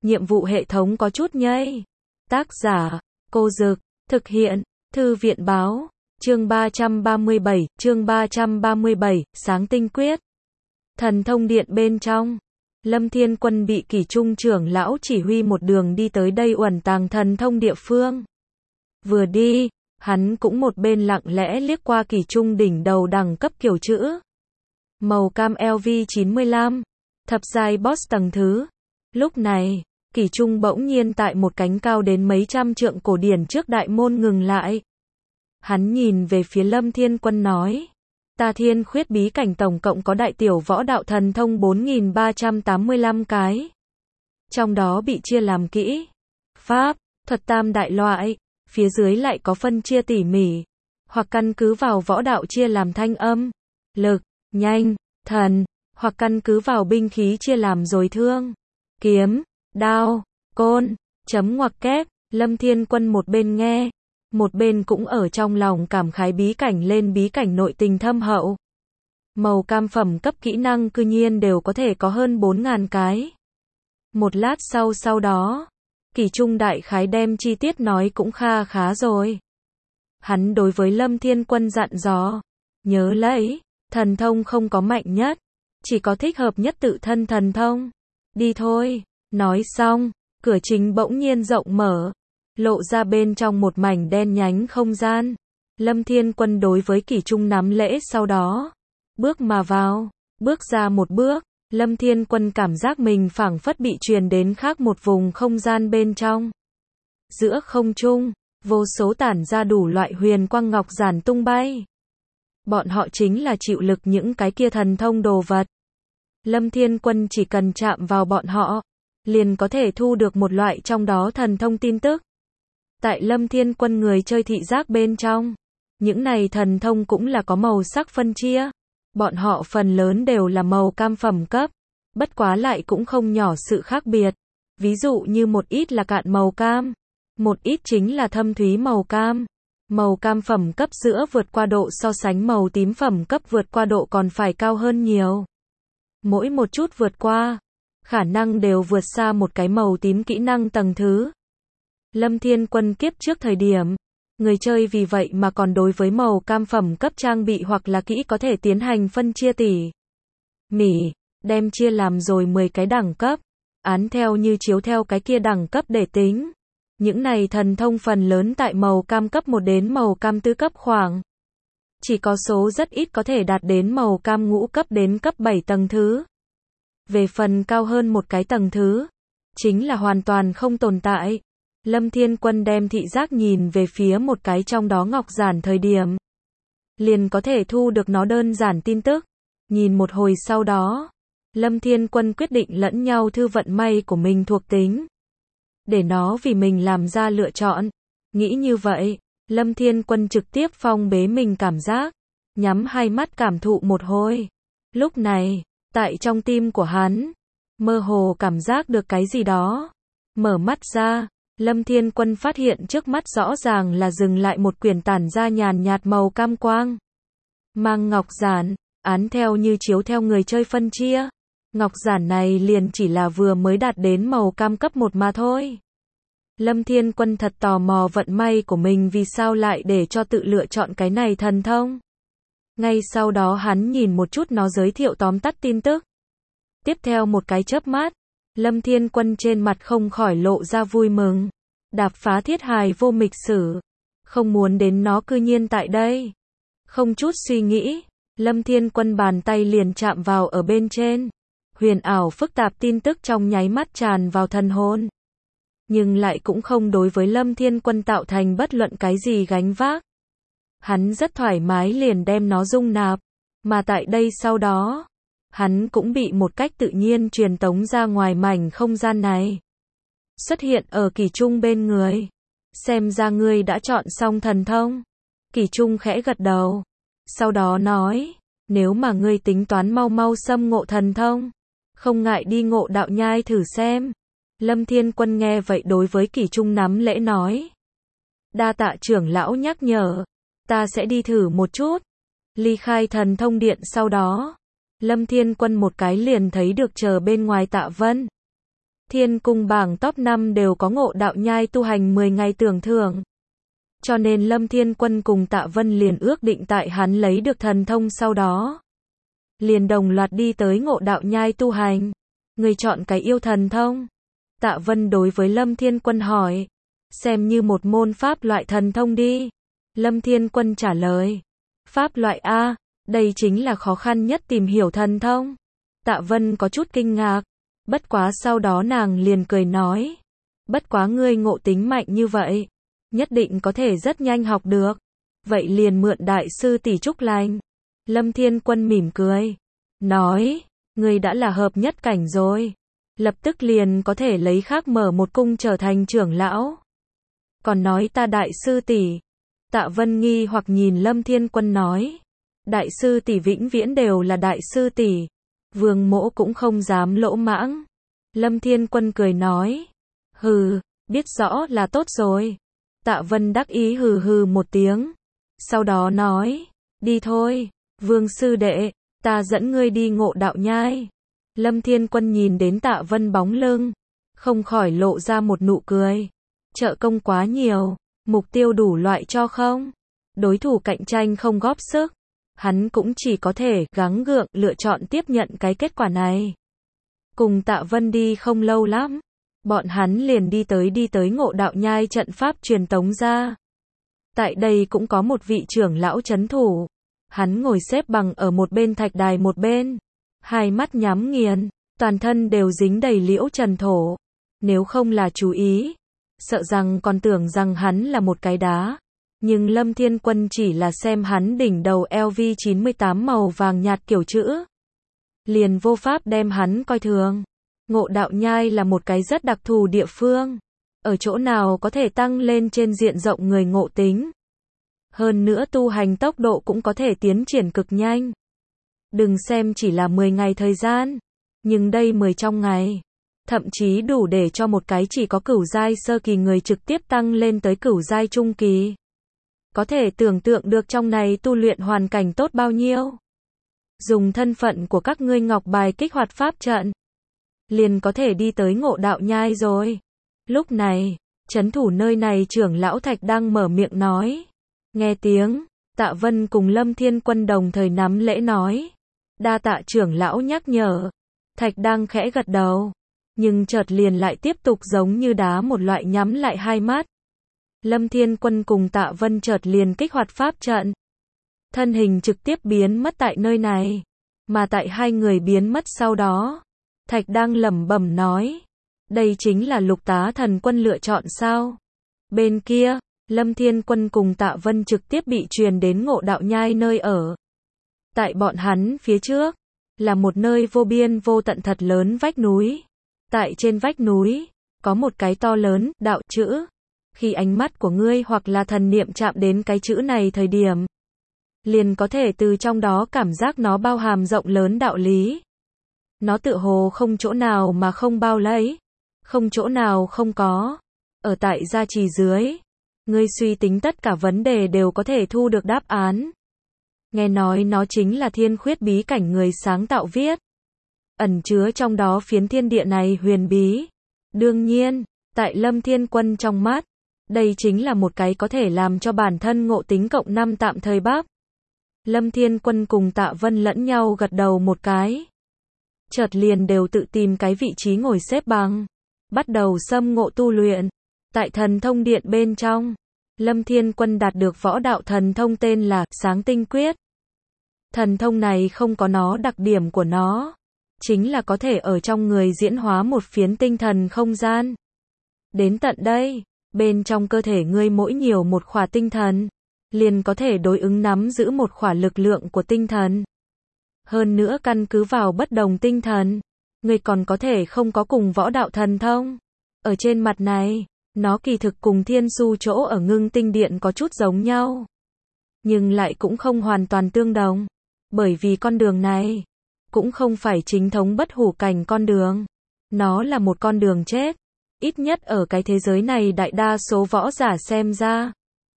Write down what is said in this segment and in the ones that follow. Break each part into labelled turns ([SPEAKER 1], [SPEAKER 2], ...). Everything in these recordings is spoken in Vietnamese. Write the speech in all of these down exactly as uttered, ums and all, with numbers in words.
[SPEAKER 1] nhiệm vụ hệ thống có chút nhây. Tác giả, Cô Dực, thực hiện, Thư viện Báo, chương ba trăm ba mươi bảy, chương ba trăm ba mươi bảy, sáng tinh quyết. Thần thông điện bên trong, Lâm Thiên Quân bị Kỷ Trung trưởng lão chỉ huy một đường đi tới đây uẩn tàng thần thông địa phương. Vừa đi, hắn cũng một bên lặng lẽ liếc qua Kỷ Trung đỉnh đầu đẳng cấp kiểu chữ. Màu cam L V chín mươi lăm, thập giai boss tầng thứ. Lúc này, Kỷ Trung bỗng nhiên tại một cánh cao đến mấy trăm trượng cổ điển trước đại môn ngừng lại. Hắn nhìn về phía Lâm Thiên Quân nói, ta thiên khuyết bí cảnh tổng cộng có đại tiểu võ đạo thần thông bốn nghìn ba trăm tám mươi lăm cái. Trong đó bị chia làm kỹ, pháp, thuật tam đại loại, phía dưới lại có phân chia tỉ mỉ, hoặc căn cứ vào võ đạo chia làm thanh âm, lực, nhanh, thần, hoặc căn cứ vào binh khí chia làm rồi thương, kiếm, đao, côn, chấm ngoặc kép. Lâm Thiên Quân một bên nghe, một bên cũng ở trong lòng cảm khái bí cảnh lên bí cảnh nội tình thâm hậu. Màu cam phẩm cấp kỹ năng cư nhiên đều có thể có hơn bốn nghìn cái. Một lát sau sau đó, Kỷ Trung đại khái đem chi tiết nói cũng kha khá rồi. Hắn đối với Lâm Thiên Quân dặn dò, nhớ lấy, thần thông không có mạnh nhất, chỉ có thích hợp nhất tự thân thần thông. Đi thôi. Nói xong, cửa chính bỗng nhiên rộng mở, lộ ra bên trong một mảnh đen nhánh không gian. Lâm Thiên Quân đối với Kỷ Trung nắm lễ sau đó, bước mà vào, bước ra một bước, Lâm Thiên Quân cảm giác mình phảng phất bị truyền đến khác một vùng không gian bên trong. Giữa không trung, vô số tản ra đủ loại huyền quang ngọc giản tung bay. Bọn họ chính là chịu lực những cái kia thần thông đồ vật. Lâm Thiên Quân chỉ cần chạm vào bọn họ, liền có thể thu được một loại trong đó thần thông tin tức. Tại Lâm Thiên Quân người chơi thị giác bên trong, những này thần thông cũng là có màu sắc phân chia. Bọn họ phần lớn đều là màu cam phẩm cấp, bất quá lại cũng không nhỏ sự khác biệt. Ví dụ như một ít là cạn màu cam, một ít chính là thâm thúy màu cam. Màu cam phẩm cấp giữa vượt qua độ so sánh màu tím phẩm cấp vượt qua độ còn phải cao hơn nhiều. Mỗi một chút vượt qua, khả năng đều vượt xa một cái màu tím kỹ năng tầng thứ. Lâm Thiên Quân kiếp trước thời điểm, người chơi vì vậy mà còn đối với màu cam phẩm cấp trang bị hoặc là kỹ có thể tiến hành phân chia tỉ mỉ, đem chia làm rồi mười cái đẳng cấp, án theo như chiếu theo cái kia đẳng cấp để tính. Những này thần thông phần lớn tại màu cam cấp một đến màu cam tứ cấp khoảng. Chỉ có số rất ít có thể đạt đến màu cam ngũ cấp đến cấp bảy tầng thứ. Về phần cao hơn một cái tầng thứ, chính là hoàn toàn không tồn tại. Lâm Thiên Quân đem thị giác nhìn về phía một cái trong đó ngọc giản thời điểm, liền có thể thu được nó đơn giản tin tức. Nhìn một hồi sau đó, Lâm Thiên Quân quyết định lẫn nhau thư vận may của mình thuộc tính, để nó vì mình làm ra lựa chọn. Nghĩ như vậy, Lâm Thiên Quân trực tiếp phong bế mình cảm giác, nhắm hai mắt cảm thụ một hồi. Lúc này, tại trong tim của hắn, mơ hồ cảm giác được cái gì đó. Mở mắt ra, Lâm Thiên Quân phát hiện trước mắt rõ ràng là dừng lại một quyển tản ra nhàn nhạt màu cam quang. Mang ngọc giản, án theo như chiếu theo người chơi phân chia. Ngọc giản này liền chỉ là vừa mới đạt đến màu cam cấp một mà thôi. Lâm Thiên Quân thật tò mò vận may của mình vì sao lại để cho tự lựa chọn cái này thần thông. Ngay sau đó hắn nhìn một chút nó giới thiệu tóm tắt tin tức. Tiếp theo một cái chớp mắt, Lâm Thiên Quân trên mặt không khỏi lộ ra vui mừng. Đạp phá thiết hài vô mịch sử. Không muốn đến nó cư nhiên tại đây. Không chút suy nghĩ, Lâm Thiên Quân bàn tay liền chạm vào ở bên trên. Huyền ảo phức tạp tin tức trong nháy mắt tràn vào thần hồn. Nhưng lại cũng không đối với Lâm Thiên Quân tạo thành bất luận cái gì gánh vác. Hắn rất thoải mái liền đem nó dung nạp. Mà tại đây sau đó, hắn cũng bị một cách tự nhiên truyền tống ra ngoài mảnh không gian này. Xuất hiện ở Kỷ Trung bên người. Xem ra ngươi đã chọn xong thần thông. Kỷ Trung khẽ gật đầu. Sau đó nói, nếu mà ngươi tính toán mau mau xâm ngộ thần thông, không ngại đi ngộ đạo nhai thử xem. Lâm Thiên Quân nghe vậy đối với Kỷ Trung nắm lễ nói. Đa tạ trưởng lão nhắc nhở, ta sẽ đi thử một chút. Ly khai thần thông điện sau đó, Lâm Thiên Quân một cái liền thấy được chờ bên ngoài Tạ Vân. Thiên cung bảng top năm đều có Ngộ Đạo Nhai tu hành mười ngày tưởng thưởng. Cho nên Lâm Thiên Quân cùng Tạ Vân liền ước định tại hắn lấy được thần thông sau đó. Liền đồng loạt đi tới Ngộ Đạo Nhai tu hành. Người chọn cái yêu thần thông. Tạ Vân đối với Lâm Thiên Quân hỏi. Xem như một môn pháp loại thần thông đi. Lâm Thiên Quân trả lời. Pháp loại A, đây chính là khó khăn nhất tìm hiểu thần thông. Tạ Vân có chút kinh ngạc. Bất quá sau đó nàng liền cười nói. Bất quá ngươi ngộ tính mạnh như vậy. Nhất định có thể rất nhanh học được. Vậy liền mượn đại sư tỷ chúc lành. Lâm Thiên Quân mỉm cười. Nói, ngươi đã là hợp nhất cảnh rồi. Lập tức liền có thể lấy khác mở một cung trở thành trưởng lão. Còn nói ta đại sư tỷ. Tạ Vân nghi hoặc nhìn Lâm Thiên Quân nói. Đại sư tỷ vĩnh viễn đều là đại sư tỷ. Vương Mỗ cũng không dám lỗ mãng. Lâm Thiên Quân cười nói. Hừ, biết rõ là tốt rồi. Tạ Vân đắc ý hừ hừ một tiếng. Sau đó nói. Đi thôi, Vương sư đệ, ta dẫn ngươi đi Ngộ Đạo Nhai. Lâm Thiên Quân nhìn đến Tạ Vân bóng lưng. Không khỏi lộ ra một nụ cười. Trợ công quá nhiều. Mục tiêu đủ loại cho không? Đối thủ cạnh tranh không góp sức. Hắn cũng chỉ có thể gắng gượng lựa chọn tiếp nhận cái kết quả này. Cùng Tạ Vân đi không lâu lắm. Bọn hắn liền đi tới đi tới Ngộ Đạo Nhai trận pháp truyền tống ra. Tại đây cũng có một vị trưởng lão trấn thủ. Hắn ngồi xếp bằng ở một bên thạch đài một bên. Hai mắt nhắm nghiền. Toàn thân đều dính đầy liễu trần thổ. Nếu không là chú ý. Sợ rằng còn tưởng rằng hắn là một cái đá. Nhưng Lâm Thiên Quân chỉ là xem hắn đỉnh đầu L V chín mươi tám màu vàng nhạt kiểu chữ. Liền vô pháp đem hắn coi thường. Ngộ Đạo Nhai là một cái rất đặc thù địa phương. Ở chỗ nào có thể tăng lên trên diện rộng người ngộ tính. Hơn nữa tu hành tốc độ cũng có thể tiến triển cực nhanh. Đừng xem chỉ là mười ngày thời gian. Nhưng đây mười trong ngày. Thậm chí đủ để cho một cái chỉ có cửu giai sơ kỳ người trực tiếp tăng lên tới cửu giai trung kỳ. Có thể tưởng tượng được trong này tu luyện hoàn cảnh tốt bao nhiêu. Dùng thân phận của các ngươi ngọc bài kích hoạt pháp trận. Liền có thể đi tới Ngộ Đạo Nhai rồi. Lúc này, trấn thủ nơi này trưởng lão Thạch đang mở miệng nói. Nghe tiếng, Tạ Vân cùng Lâm Thiên Quân đồng thời nắm lễ nói. Đa tạ trưởng lão nhắc nhở. Thạch đang khẽ gật đầu. Nhưng chợt liền lại tiếp tục giống như đá một loại nhắm lại hai mắt. Lâm Thiên Quân cùng Tạ Vân chợt liền kích hoạt pháp trận. Thân hình trực tiếp biến mất tại nơi này. Mà tại hai người biến mất sau đó. Thạch đang lẩm bẩm nói. Đây chính là Lục Tá Thần Quân lựa chọn sao? Bên kia, Lâm Thiên Quân cùng Tạ Vân trực tiếp bị truyền đến Ngộ Đạo Nhai nơi ở. Tại bọn hắn phía trước, là một nơi vô biên vô tận thật lớn vách núi. Tại trên vách núi, có một cái to lớn, đạo chữ. Khi ánh mắt của ngươi hoặc là thần niệm chạm đến cái chữ này thời điểm, liền có thể từ trong đó cảm giác nó bao hàm rộng lớn đạo lý. Nó tựa hồ không chỗ nào mà không bao lấy, không chỗ nào không có. Ở tại gia trì dưới, ngươi suy tính tất cả vấn đề đều có thể thu được đáp án. Nghe nói nó chính là thiên khuyết bí cảnh người sáng tạo viết. Ẩn chứa trong đó phiến thiên địa này huyền bí. Đương nhiên, tại Lâm Thiên Quân trong mắt, đây chính là một cái có thể làm cho bản thân ngộ tính cộng năm tạm thời bắp. Lâm Thiên Quân cùng Tạ Vân lẫn nhau gật đầu một cái. Chợt liền đều tự tìm cái vị trí ngồi xếp bằng. Bắt đầu xâm ngộ tu luyện. Tại thần thông điện bên trong, Lâm Thiên Quân đạt được võ đạo thần thông tên là Sáng Tinh Quyết. Thần thông này không có nó đặc điểm của nó. Chính là có thể ở trong người diễn hóa một phiến tinh thần không gian. Đến tận đây, bên trong cơ thể ngươi mỗi nhiều một khỏa tinh thần, liền có thể đối ứng nắm giữ một khỏa lực lượng của tinh thần. Hơn nữa căn cứ vào bất đồng tinh thần, ngươi còn có thể không có cùng võ đạo thần thông. Ở trên mặt này, nó kỳ thực cùng thiên su chỗ ở ngưng tinh điện có chút giống nhau. Nhưng lại cũng không hoàn toàn tương đồng. Bởi vì con đường này, cũng không phải chính thống bất hủ cảnh con đường. Nó là một con đường chết. Ít nhất ở cái thế giới này đại đa số võ giả xem ra.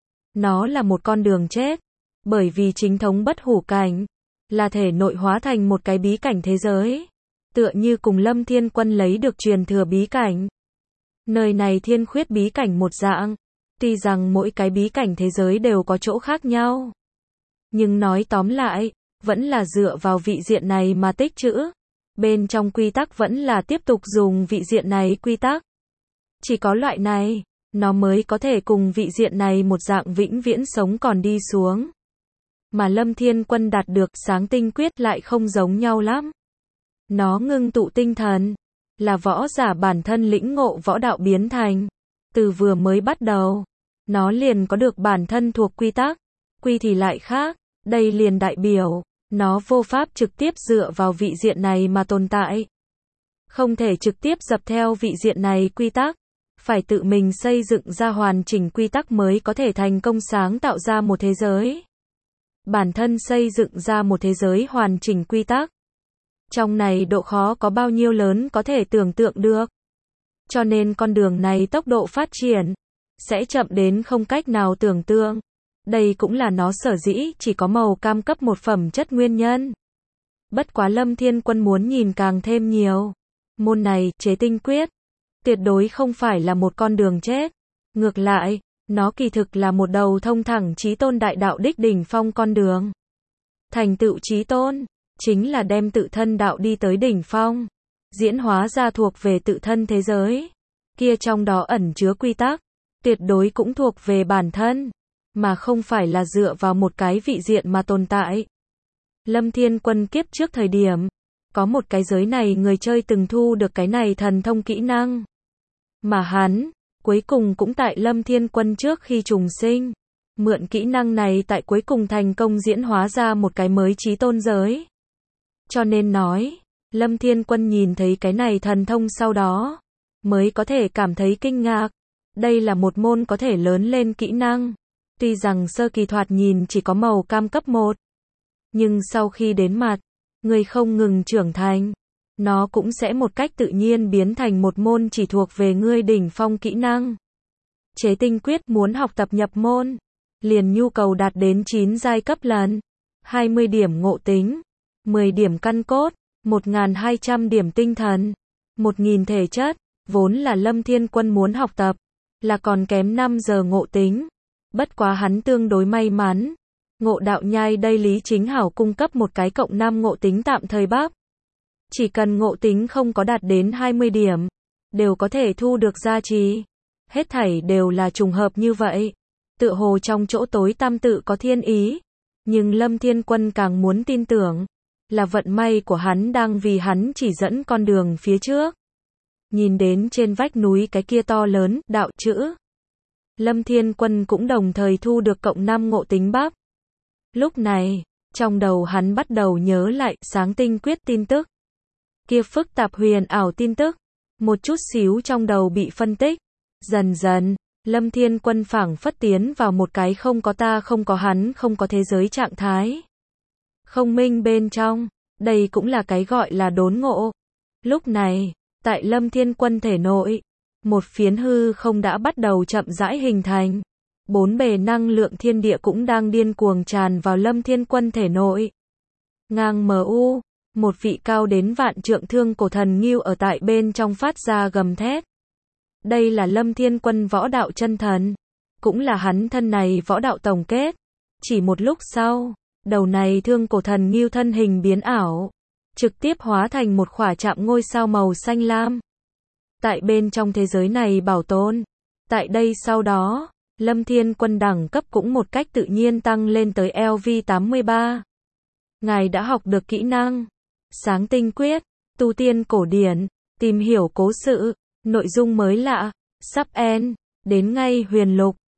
[SPEAKER 1] Nó là một con đường chết. Bởi vì chính thống bất hủ cảnh là thể nội hóa thành một cái bí cảnh thế giới. tựa như cùng Lâm Thiên Quân lấy được truyền thừa bí cảnh. Nơi này thiên khuyết bí cảnh một dạng, tuy rằng mỗi cái bí cảnh thế giới đều có chỗ khác nhau. Nhưng nói tóm lại, vẫn là dựa vào vị diện này mà tích trữ. Bên trong quy tắc vẫn là tiếp tục dùng vị diện này quy tắc. Chỉ có loại này, nó mới có thể cùng vị diện này một dạng vĩnh viễn sống còn đi xuống. Mà Lâm Thiên Quân đạt được sáng tinh quyết lại không giống nhau lắm. Nó ngưng tụ tinh thần, là võ giả bản thân lĩnh ngộ võ đạo biến thành. Từ vừa mới bắt đầu, nó liền có được bản thân thuộc quy tắc, quy thì lại khác, đây liền đại biểu, nó vô pháp trực tiếp dựa vào vị diện này mà tồn tại. Không thể trực tiếp dập theo vị diện này quy tắc, phải tự mình xây dựng ra hoàn chỉnh quy tắc mới có thể thành công sáng tạo ra một thế giới. Bản thân xây dựng ra một thế giới hoàn chỉnh quy tắc. Trong này độ khó có bao nhiêu lớn có thể tưởng tượng được. Cho nên con đường này tốc độ phát triển sẽ chậm đến không cách nào tưởng tượng. Đây cũng là nó sở dĩ chỉ có màu cam cấp một phẩm chất nguyên nhân. Bất quá Lâm Thiên Quân muốn nhìn càng thêm nhiều. Môn này, chế tinh quyết, tuyệt đối không phải là một con đường chết. Ngược lại, nó kỳ thực là một đầu thông thẳng chí tôn đại đạo đích đỉnh phong con đường. Thành tựu chí tôn, chính là đem tự thân đạo đi tới đỉnh phong. Diễn hóa ra thuộc về tự thân thế giới. Kia trong đó ẩn chứa quy tắc, tuyệt đối cũng thuộc về bản thân, mà không phải là dựa vào một cái vị diện mà tồn tại. Lâm Thiên Quân kiếp trước thời điểm, có một cái giới này người chơi từng thu được cái này thần thông kỹ năng. Mà hắn, cuối cùng cũng tại Lâm Thiên Quân trước khi trùng sinh, mượn kỹ năng này tại cuối cùng thành công diễn hóa ra một cái mới chí tôn giới. Cho nên nói, Lâm Thiên Quân nhìn thấy cái này thần thông sau đó, mới có thể cảm thấy kinh ngạc. Đây là một môn có thể lớn lên kỹ năng. Tuy rằng sơ kỳ thoạt nhìn chỉ có màu cam cấp một, nhưng sau khi đến mặt, người không ngừng trưởng thành, nó cũng sẽ một cách tự nhiên biến thành một môn chỉ thuộc về ngươi đỉnh phong kỹ năng. Chế tinh quyết muốn học tập nhập môn, liền nhu cầu đạt đến chín giai cấp lần, hai mươi điểm ngộ tính, mười điểm căn cốt, một nghìn hai trăm điểm tinh thần, một nghìn thể chất, vốn là Lâm Thiên Quân muốn học tập, là còn kém năm giờ ngộ tính. Bất quá hắn tương đối may mắn, Ngộ Đạo Nhai đây Lý Chính Hảo cung cấp một cái cộng năm ngộ tính tạm thời bắp. Chỉ cần ngộ tính không có đạt đến hai mươi điểm, đều có thể thu được gia trì. Hết thảy đều là trùng hợp như vậy. Tựa hồ trong chỗ tối tam tự có thiên ý, nhưng Lâm Thiên Quân càng muốn tin tưởng, là vận may của hắn đang vì hắn chỉ dẫn con đường phía trước. Nhìn đến trên vách núi cái kia to lớn, đạo chữ. Lâm Thiên Quân cũng đồng thời thu được cộng năm ngộ tính bắp. Lúc này, trong đầu hắn bắt đầu nhớ lại sáng tinh quyết tin tức. Kia phức tạp huyền ảo tin tức, một chút xíu trong đầu bị phân tích. Dần dần, Lâm Thiên Quân phảng phất tiến vào một cái không có ta không có hắn không có thế giới trạng thái. Không minh bên trong, đây cũng là cái gọi là đốn ngộ. Lúc này, tại Lâm Thiên Quân thể nội, một phiến hư không đã bắt đầu chậm rãi hình thành. Bốn bề năng lượng thiên địa cũng đang điên cuồng tràn vào Lâm Thiên Quân thể nội. Ngang mờ u, một vị cao đến vạn trượng thương cổ thần ngưu ở tại bên trong phát ra gầm thét. Đây là Lâm Thiên Quân võ đạo chân thần, cũng là hắn thân này võ đạo tổng kết. Chỉ một lúc sau, đầu này thương cổ thần ngưu thân hình biến ảo, trực tiếp hóa thành một khỏa chạm ngôi sao màu xanh lam. Tại bên trong thế giới này bảo tồn. Tại đây sau đó, Lâm Thiên Quân đẳng cấp cũng một cách tự nhiên tăng lên tới L V tám mươi ba. Ngài đã học được kỹ năng sáng tinh quyết, tu tiên cổ điển, tìm hiểu cố sự, nội dung mới lạ, sắp end, đến ngay huyền lục.